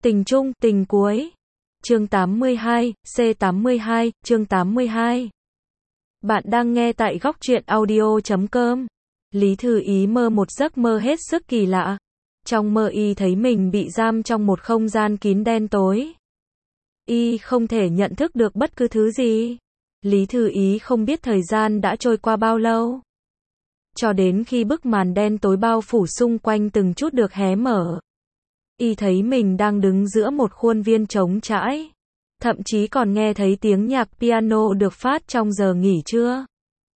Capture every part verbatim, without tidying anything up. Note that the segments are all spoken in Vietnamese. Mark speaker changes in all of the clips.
Speaker 1: Tình chung, tình cuối. Chương tám mươi hai, C tám mươi hai, chương tám mươi hai. Bạn đang nghe tại góc truyện audio chấm com. Lý Thư Ý mơ một giấc mơ hết sức kỳ lạ. Trong mơ y thấy mình bị giam trong một không gian kín đen tối. Y không thể nhận thức được bất cứ thứ gì. Lý Thư Ý không biết thời gian đã trôi qua bao lâu. Cho đến khi bức màn đen tối bao phủ xung quanh từng chút được hé mở. Y thấy mình đang đứng giữa một khuôn viên trống trải. Thậm chí còn nghe thấy tiếng nhạc piano được phát trong giờ nghỉ trưa.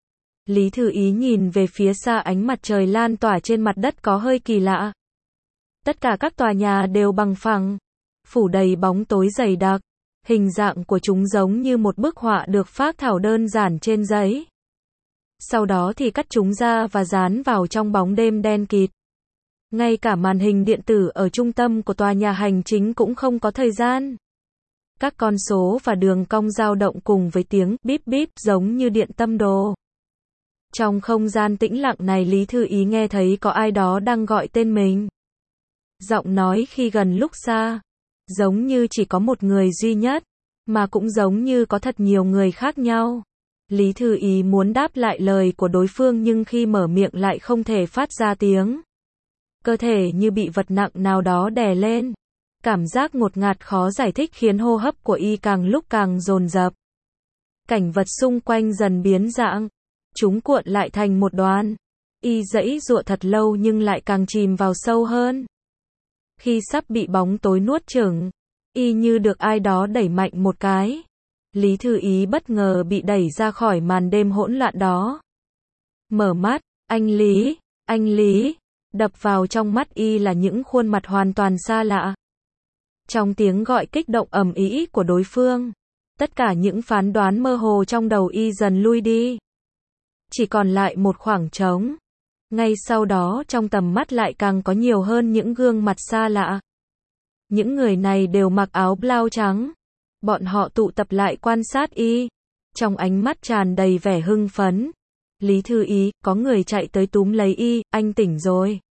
Speaker 1: Lý Thư Ý nhìn về phía xa, ánh mặt trời lan tỏa trên mặt đất có hơi kỳ lạ. Tất cả các tòa nhà đều bằng phẳng, phủ đầy bóng tối dày đặc. Hình dạng của chúng giống như một bức họa được phác thảo đơn giản trên giấy. Sau đó thì cắt chúng ra và dán vào trong bóng đêm đen kịt. Ngay cả màn hình điện tử ở trung tâm của tòa nhà hành chính cũng không có thời gian. Các con số và đường cong dao động cùng với tiếng bíp bíp giống như điện tâm đồ. Trong không gian tĩnh lặng này, Lý Thư Ý nghe thấy có ai đó đang gọi tên mình. Giọng nói khi gần lúc xa, giống như chỉ có một người duy nhất, mà cũng giống như có thật nhiều người khác nhau. Lý Thư Ý muốn đáp lại lời của đối phương nhưng khi mở miệng lại không thể phát ra tiếng. Cơ thể như bị vật nặng nào đó đè lên. Cảm giác ngột ngạt khó giải thích khiến hô hấp của y càng lúc càng dồn dập. Cảnh vật xung quanh dần biến dạng. Chúng cuộn lại thành một đoàn. Y giãy giụa thật lâu nhưng lại càng chìm vào sâu hơn. Khi sắp bị bóng tối nuốt chửng, y như được ai đó đẩy mạnh một cái. Lý Thư Ý bất ngờ bị đẩy ra khỏi màn đêm hỗn loạn đó. Mở mắt, anh Lý, anh Lý. Đập vào trong mắt y là những khuôn mặt hoàn toàn xa lạ. Trong tiếng gọi kích động ầm ĩ của đối phương, tất cả những phán đoán mơ hồ trong đầu y dần lui đi. Chỉ còn lại một khoảng trống. Ngay sau đó trong tầm mắt lại càng có nhiều hơn những gương mặt xa lạ. Những người này đều mặc áo blau trắng. Bọn họ tụ tập lại quan sát y. Trong ánh mắt tràn đầy vẻ hưng phấn. Lý Thư Ý, có người chạy tới túm lấy y, anh tỉnh rồi.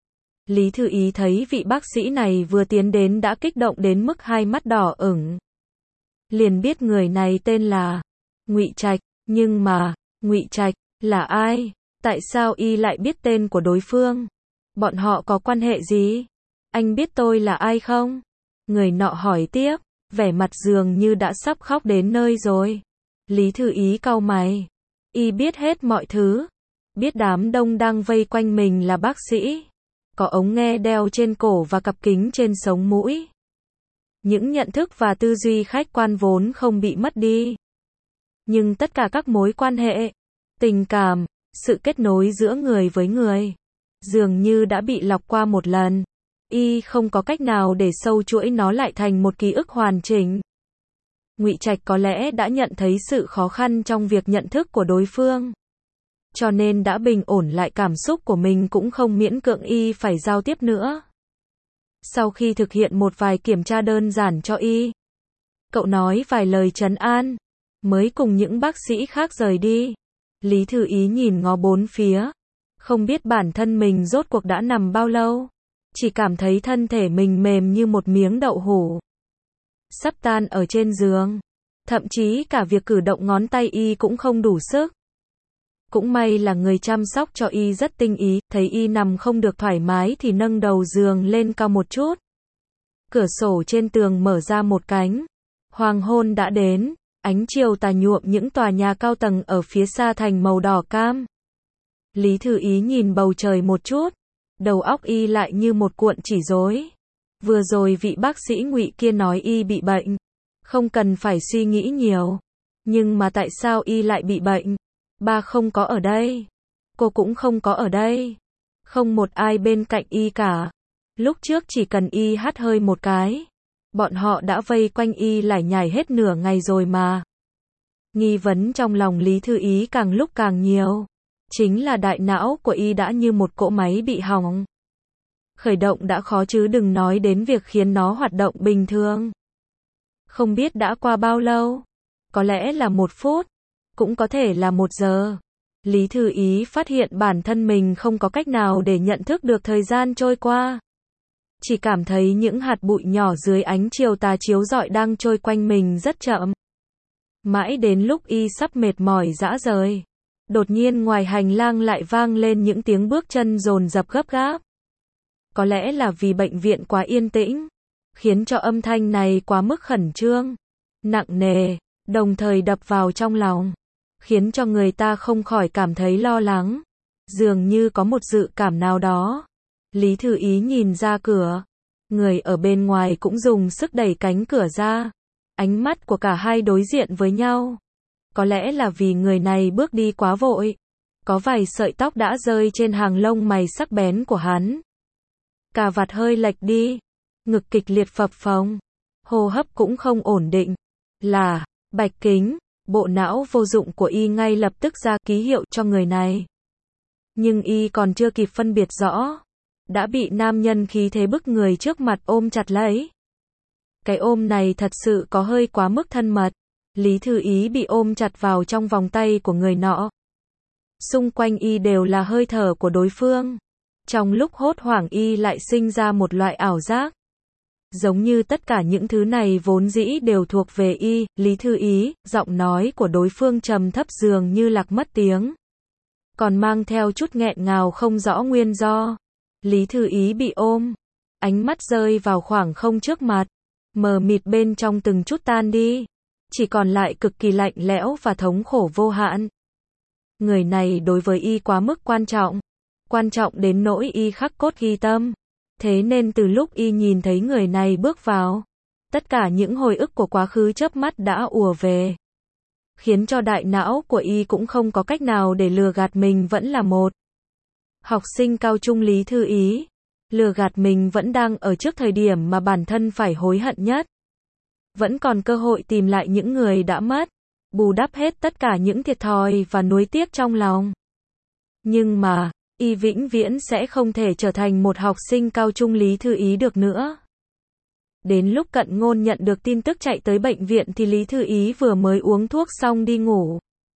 Speaker 1: Lý Thư Ý thấy vị bác sĩ này vừa tiến đến đã kích động đến mức hai mắt đỏ ửng. Liền biết người này tên là Ngụy Trạch, nhưng mà, Ngụy Trạch là ai? Tại sao y lại biết tên của đối phương? Bọn họ có quan hệ gì? Anh biết tôi là ai không? Người nọ hỏi tiếp, vẻ mặt dường như đã sắp khóc đến nơi rồi. Lý Thư Ý cau mày. Y biết hết mọi thứ. Biết đám đông đang vây quanh mình là bác sĩ. Có ống nghe đeo trên cổ và cặp kính trên sống mũi. Những nhận thức và tư duy khách quan vốn không bị mất đi. Nhưng tất cả các mối quan hệ, tình cảm, sự kết nối giữa người với người, dường như đã bị lọc qua một lần. Y không có cách nào để sâu chuỗi nó lại thành một ký ức hoàn chỉnh. Ngụy Trạch có lẽ đã nhận thấy sự khó khăn trong việc nhận thức của đối phương. Cho nên đã bình ổn lại cảm xúc của mình, cũng không miễn cưỡng y phải giao tiếp nữa. Sau khi thực hiện một vài kiểm tra đơn giản cho y, cậu nói vài lời trấn an, mới cùng những bác sĩ khác rời đi. Lý Thư Ý nhìn ngó bốn phía, không biết bản thân mình rốt cuộc đã nằm bao lâu, chỉ cảm thấy thân thể mình mềm như một miếng đậu hũ, sắp tan ở trên giường. Thậm chí cả việc cử động ngón tay y cũng không đủ sức. Cũng may là người chăm sóc cho y rất tinh ý, thấy y nằm không được thoải mái thì nâng đầu giường lên cao một chút. Cửa sổ trên tường mở ra một cánh. Hoàng hôn đã đến, ánh chiều tà nhuộm những tòa nhà cao tầng ở phía xa thành màu đỏ cam. Lý Thư Ý nhìn bầu trời một chút, đầu óc y lại như một cuộn chỉ rối. Vừa rồi vị bác sĩ Ngụy kia nói y bị bệnh, không cần phải suy nghĩ nhiều. Nhưng mà tại sao y lại bị bệnh? Ba không có ở đây, cô cũng không có ở đây, không một ai bên cạnh y cả. Lúc trước chỉ cần y hắt hơi một cái, bọn họ đã vây quanh y lải nhải hết nửa ngày rồi mà. Nghi vấn trong lòng Lý Thư Ý càng lúc càng nhiều. Chính là đại não của y đã như một cỗ máy bị hỏng. Khởi động đã khó chứ đừng nói đến việc khiến nó hoạt động bình thường. Không biết đã qua bao lâu, có lẽ là một phút, cũng có thể là một giờ. Lý Thư Ý phát hiện bản thân mình không có cách nào để nhận thức được thời gian trôi qua. chỉ cảm thấy những hạt bụi nhỏ dưới ánh chiều tà chiếu rọi đang trôi quanh mình rất chậm. Mãi đến lúc y sắp mệt mỏi rã rời, đột nhiên ngoài hành lang lại vang lên những tiếng bước chân dồn dập gấp gáp. Có lẽ là vì bệnh viện quá yên tĩnh, khiến cho âm thanh này quá mức khẩn trương, nặng nề, đồng thời đập vào trong lòng, khiến cho người ta không khỏi cảm thấy lo lắng, dường như có một dự cảm nào đó. Lý Thư Ý nhìn ra cửa, người ở bên ngoài cũng dùng sức đẩy cánh cửa ra, ánh mắt của cả hai đối diện với nhau. Có lẽ là vì người này bước đi quá vội, có vài sợi tóc đã rơi trên hàng lông mày sắc bén của hắn. Cà vạt hơi lệch đi, ngực kịch liệt phập phồng, hô hấp cũng không ổn định. Là Bạch Kính, bộ não vô dụng của y ngay lập tức ra ký hiệu cho người này. Nhưng y còn chưa kịp phân biệt rõ, đã bị nam nhân khí thế bức người trước mặt ôm chặt lấy. Cái ôm này thật sự có hơi quá mức thân mật. Lý Thư Ý bị ôm chặt vào trong vòng tay của người nọ. Xung quanh y đều là hơi thở của đối phương. Trong lúc hốt hoảng y lại sinh ra một loại ảo giác. Giống như tất cả những thứ này vốn dĩ đều thuộc về y. Lý Thư Ý, giọng nói của đối phương trầm thấp dường như lạc mất tiếng, còn mang theo chút nghẹn ngào không rõ nguyên do. Lý Thư Ý bị ôm, ánh mắt rơi vào khoảng không trước mặt, mờ mịt bên trong từng chút tan đi, chỉ còn lại cực kỳ lạnh lẽo và thống khổ vô hạn. Người này đối với y quá mức quan trọng, quan trọng đến nỗi y khắc cốt ghi tâm. Thế nên từ lúc y nhìn thấy người này bước vào, tất cả những hồi ức của quá khứ chớp mắt đã ùa về, khiến cho đại não của y cũng không có cách nào để lừa gạt mình vẫn là một học sinh cao trung. Lý Thư Ý lừa gạt mình vẫn đang ở trước thời điểm mà bản thân phải hối hận nhất, vẫn còn cơ hội tìm lại những người đã mất, bù đắp hết tất cả những thiệt thòi và nuối tiếc trong lòng. Nhưng mà y vĩnh viễn sẽ không thể trở thành một học sinh cao trung Lý Thư Ý được nữa. Đến lúc Cận Ngôn nhận được tin tức chạy tới bệnh viện thì Lý Thư Ý vừa mới uống thuốc xong đi ngủ.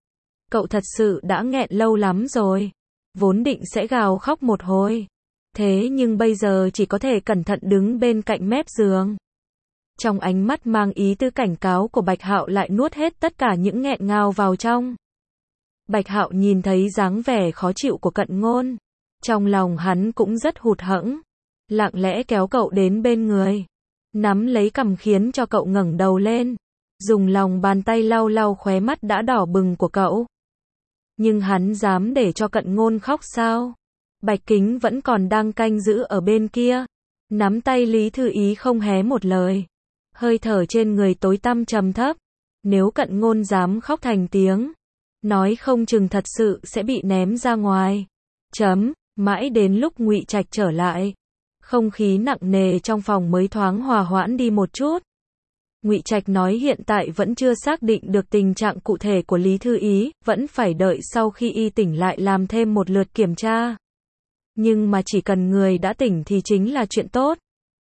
Speaker 1: Cậu thật sự đã nghẹn lâu lắm rồi, vốn định sẽ gào khóc một hồi, thế nhưng bây giờ chỉ có thể cẩn thận đứng bên cạnh mép giường. Trong ánh mắt mang ý tứ cảnh cáo của Bạch Hạo lại nuốt hết tất cả những nghẹn ngào vào trong. Bạch Hạo nhìn thấy dáng vẻ khó chịu của Cận Ngôn, trong lòng hắn cũng rất hụt hẫng, lặng lẽ kéo cậu đến bên người, nắm lấy cằm khiến cho cậu ngẩng đầu lên, dùng lòng bàn tay lau lau khóe mắt đã đỏ bừng của cậu. Nhưng hắn dám để cho Cận Ngôn khóc sao? Bạch Kính vẫn còn đang canh giữ ở bên kia, nắm tay Lý Thư Ý không hé một lời, hơi thở trên người tối tăm trầm thấp. Nếu Cận Ngôn dám khóc thành tiếng, nói không chừng thật sự sẽ bị ném ra ngoài. Chấm, mãi đến lúc Ngụy Trạch trở lại, không khí nặng nề trong phòng mới thoáng hòa hoãn đi một chút. Ngụy Trạch nói hiện tại vẫn chưa xác định được tình trạng cụ thể của Lý Thư Ý, vẫn phải đợi sau khi y tỉnh lại làm thêm một lượt kiểm tra. Nhưng mà chỉ cần người đã tỉnh thì chính là chuyện tốt.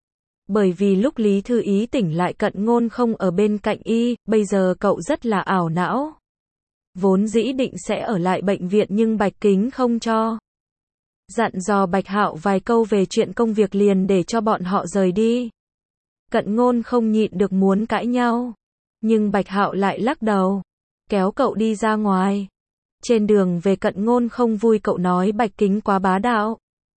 Speaker 1: Bởi vì lúc Lý Thư Ý tỉnh lại Cận Ngôn không ở bên cạnh y, bây giờ cậu rất là ảo não. Vốn dĩ định sẽ ở lại bệnh viện nhưng Bạch Kính không cho. Dặn dò Bạch Hạo vài câu về chuyện công việc liền để cho bọn họ rời đi. Cận Ngôn không nhịn được muốn cãi nhau, nhưng Bạch Hạo lại lắc đầu, kéo cậu đi ra ngoài. Trên đường về Cận Ngôn không vui cậu nói Bạch Kính quá bá đạo.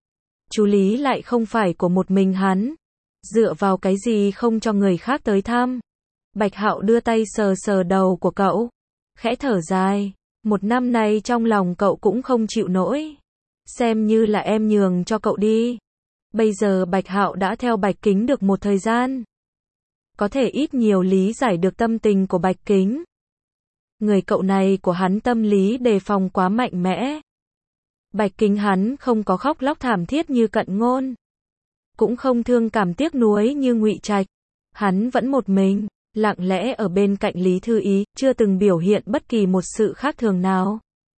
Speaker 1: Chú Lý lại không phải của một mình hắn, dựa vào cái gì không cho người khác tới thăm. Bạch Hạo đưa tay sờ sờ đầu của cậu, khẽ thở dài, một năm nay trong lòng cậu cũng không chịu nổi, xem như là em nhường cho cậu đi. Bây giờ Bạch Hạo đã theo Bạch Kính được một thời gian, có thể ít nhiều lý giải được tâm tình của Bạch Kính. Người cậu này của hắn tâm lý đề phòng quá mạnh mẽ. Bạch Kính hắn không có khóc lóc thảm thiết như Cận Ngôn, cũng không thương cảm tiếc nuối như Ngụy Trạch. Hắn vẫn một mình, lặng lẽ ở bên cạnh Lý Thư Ý, chưa từng biểu hiện bất kỳ một sự khác thường nào.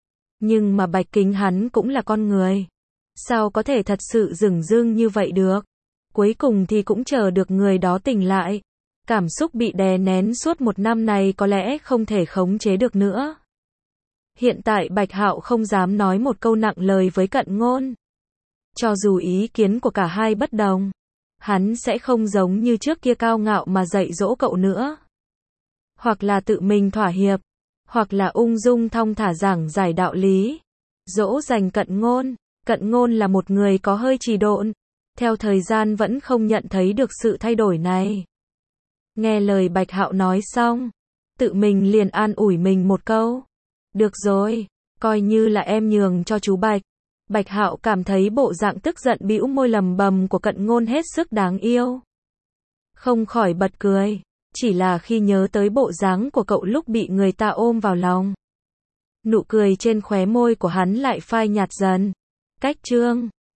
Speaker 1: Nhưng mà Bạch Kính hắn cũng là con người, sao có thể thật sự dửng dưng như vậy được. Cuối cùng thì cũng chờ được người đó tỉnh lại. Cảm xúc bị đè nén suốt một năm này có lẽ không thể khống chế được nữa. Hiện tại Bạch Hạo không dám nói một câu nặng lời với Cận Ngôn. Cho dù ý kiến của cả hai bất đồng, hắn sẽ không giống như trước kia cao ngạo mà dạy dỗ cậu nữa. Hoặc là tự mình thỏa hiệp, hoặc là ung dung thong thả giảng giải đạo lý. Dỗ dành Cận Ngôn. Cận Ngôn là một người có hơi trì độn, theo thời gian vẫn không nhận thấy được sự thay đổi này. Nghe lời Bạch Hạo nói xong, tự mình liền an ủi mình một câu. Được rồi, coi như là em nhường cho chú Bạch. Bạch Hạo cảm thấy bộ dạng tức giận bĩu môi lầm bầm của Cận Ngôn hết sức đáng yêu. Không khỏi bật cười, chỉ là khi nhớ tới bộ dáng của cậu lúc bị người ta ôm vào lòng. Nụ cười trên khóe môi của hắn lại phai nhạt dần. Cách chương